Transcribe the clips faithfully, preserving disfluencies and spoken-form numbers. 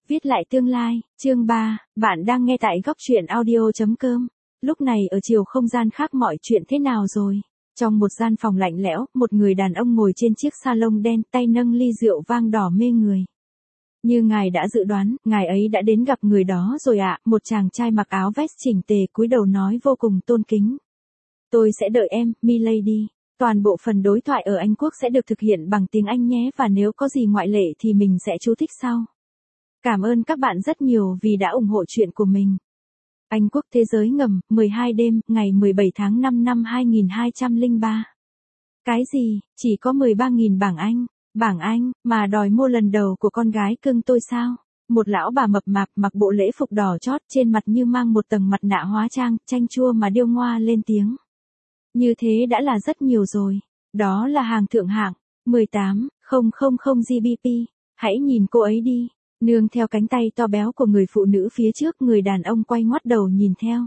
Viết lại tương lai, chương ba, bạn đang nghe tại góc truyện audio.com. Lúc này ở chiều không gian khác mọi chuyện thế nào rồi? Trong một gian phòng lạnh lẽo, một người đàn ông ngồi trên chiếc salon đen, tay nâng ly rượu vang đỏ mê người. Như ngài đã dự đoán, ngài ấy đã đến gặp người đó rồi ạ, một chàng trai mặc áo vest chỉnh tề cúi đầu nói vô cùng tôn kính. Tôi sẽ đợi em, milady. Toàn bộ phần đối thoại ở Anh Quốc sẽ được thực hiện bằng tiếng Anh nhé, và nếu có gì ngoại lệ thì mình sẽ chú thích sau. Cảm ơn các bạn rất nhiều vì đã ủng hộ chuyện của mình. Anh Quốc thế giới ngầm, mười hai đêm, ngày mười bảy tháng năm năm hai nghìn hai trăm lẻ ba. Cái gì, chỉ có mười ba nghìn bảng Anh, bảng Anh, mà đòi mua lần đầu của con gái cưng tôi sao? Một lão bà mập mạp mặc bộ lễ phục đỏ chót, trên mặt như mang một tầng mặt nạ hóa trang, chanh chua mà điêu ngoa lên tiếng. Như thế đã là rất nhiều rồi. Đó là hàng thượng hạng, mười tám nghìn gi bi pi. Hãy nhìn cô ấy đi. Nương theo cánh tay to béo của người phụ nữ phía trước, người đàn ông quay ngoắt đầu nhìn theo.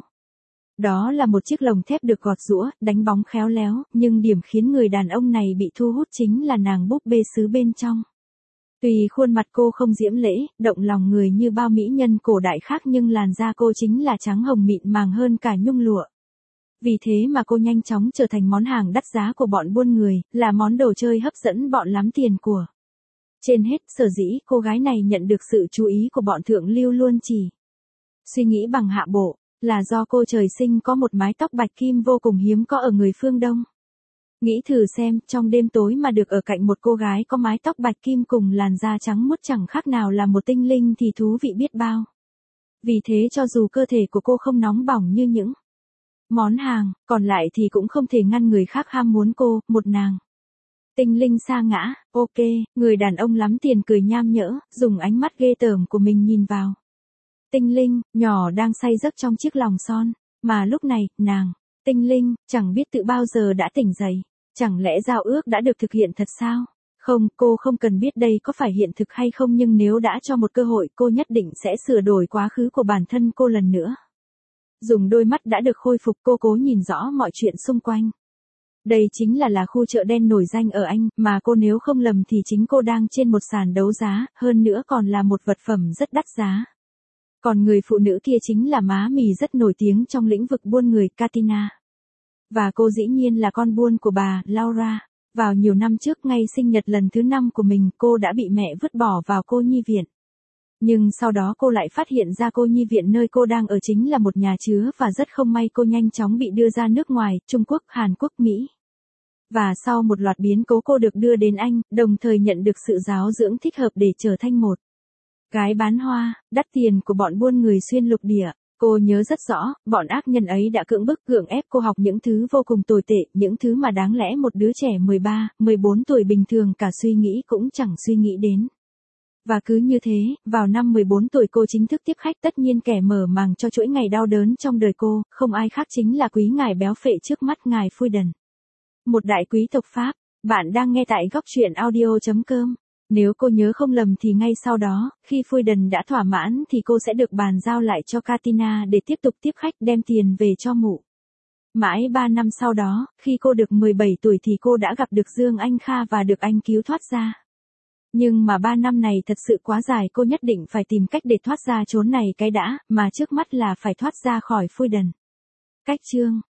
Đó là một chiếc lồng thép được gọt giũa, đánh bóng khéo léo, nhưng điểm khiến người đàn ông này bị thu hút chính là nàng búp bê sứ bên trong. Tuy khuôn mặt cô không diễm lễ, động lòng người như bao mỹ nhân cổ đại khác, nhưng làn da cô chính là trắng hồng mịn màng hơn cả nhung lụa. Vì thế mà cô nhanh chóng trở thành món hàng đắt giá của bọn buôn người, là món đồ chơi hấp dẫn bọn lắm tiền của. Trên hết, sở dĩ cô gái này nhận được sự chú ý của bọn thượng lưu luôn chỉ suy nghĩ bằng hạ bộ, là do cô trời sinh có một mái tóc bạch kim vô cùng hiếm có ở người phương Đông. Nghĩ thử xem, trong đêm tối mà được ở cạnh một cô gái có mái tóc bạch kim cùng làn da trắng muốt chẳng khác nào là một tinh linh thì thú vị biết bao. Vì thế cho dù cơ thể của cô không nóng bỏng như những món hàng còn lại thì cũng không thể ngăn người khác ham muốn cô, một nàng tinh linh sa ngã. Ok, người đàn ông lắm tiền cười nham nhỡ, dùng ánh mắt ghê tởm của mình nhìn vào tinh linh nhỏ đang say giấc trong chiếc lòng son, mà lúc này, nàng tinh linh chẳng biết tự bao giờ đã tỉnh dậy. Chẳng lẽ giao ước đã được thực hiện thật sao? Không, cô không cần biết đây có phải hiện thực hay không, nhưng nếu đã cho một cơ hội, cô nhất định sẽ sửa đổi quá khứ của bản thân cô lần nữa. Dùng đôi mắt đã được khôi phục, cô cố nhìn rõ mọi chuyện xung quanh. Đây chính là là khu chợ đen nổi danh ở Anh, mà cô nếu không lầm thì chính cô đang trên một sàn đấu giá, hơn nữa còn là một vật phẩm rất đắt giá. Còn người phụ nữ kia chính là má mì rất nổi tiếng trong lĩnh vực buôn người, Katina. Và cô dĩ nhiên là con buôn của bà, Laura. Vào nhiều năm trước, ngay sinh nhật lần thứ năm của mình, cô đã bị mẹ vứt bỏ vào cô nhi viện. Nhưng sau đó cô lại phát hiện ra cô nhi viện nơi cô đang ở chính là một nhà chứa, và rất không may cô nhanh chóng bị đưa ra nước ngoài, Trung Quốc, Hàn Quốc, Mỹ. Và sau một loạt biến cố cô được đưa đến Anh, đồng thời nhận được sự giáo dưỡng thích hợp để trở thành một gái bán hoa, đắt tiền của bọn buôn người xuyên lục địa. Cô nhớ rất rõ, bọn ác nhân ấy đã cưỡng bức cưỡng ép cô học những thứ vô cùng tồi tệ, những thứ mà đáng lẽ một đứa trẻ mười ba, mười bốn tuổi bình thường cả suy nghĩ cũng chẳng suy nghĩ đến. Và cứ như thế, vào năm mười bốn tuổi cô chính thức tiếp khách, tất nhiên kẻ mở màng cho chuỗi ngày đau đớn trong đời cô, không ai khác chính là quý ngài béo phệ trước mắt, ngài Fuiden. Một đại quý tộc Pháp. Bạn đang nghe tại góc truyện audio.com. Nếu cô nhớ không lầm thì ngay sau đó, khi Fuiden đã thỏa mãn thì cô sẽ được bàn giao lại cho Katina để tiếp tục tiếp khách, đem tiền về cho mụ. Mãi ba năm sau đó, khi cô được mười bảy tuổi thì cô đã gặp được Dương Anh Kha và được anh cứu thoát ra. Nhưng mà ba năm này thật sự quá dài, cô nhất định phải tìm cách để thoát ra chốn này cái đã, mà trước mắt là phải thoát ra khỏi Fuiden. Cách chương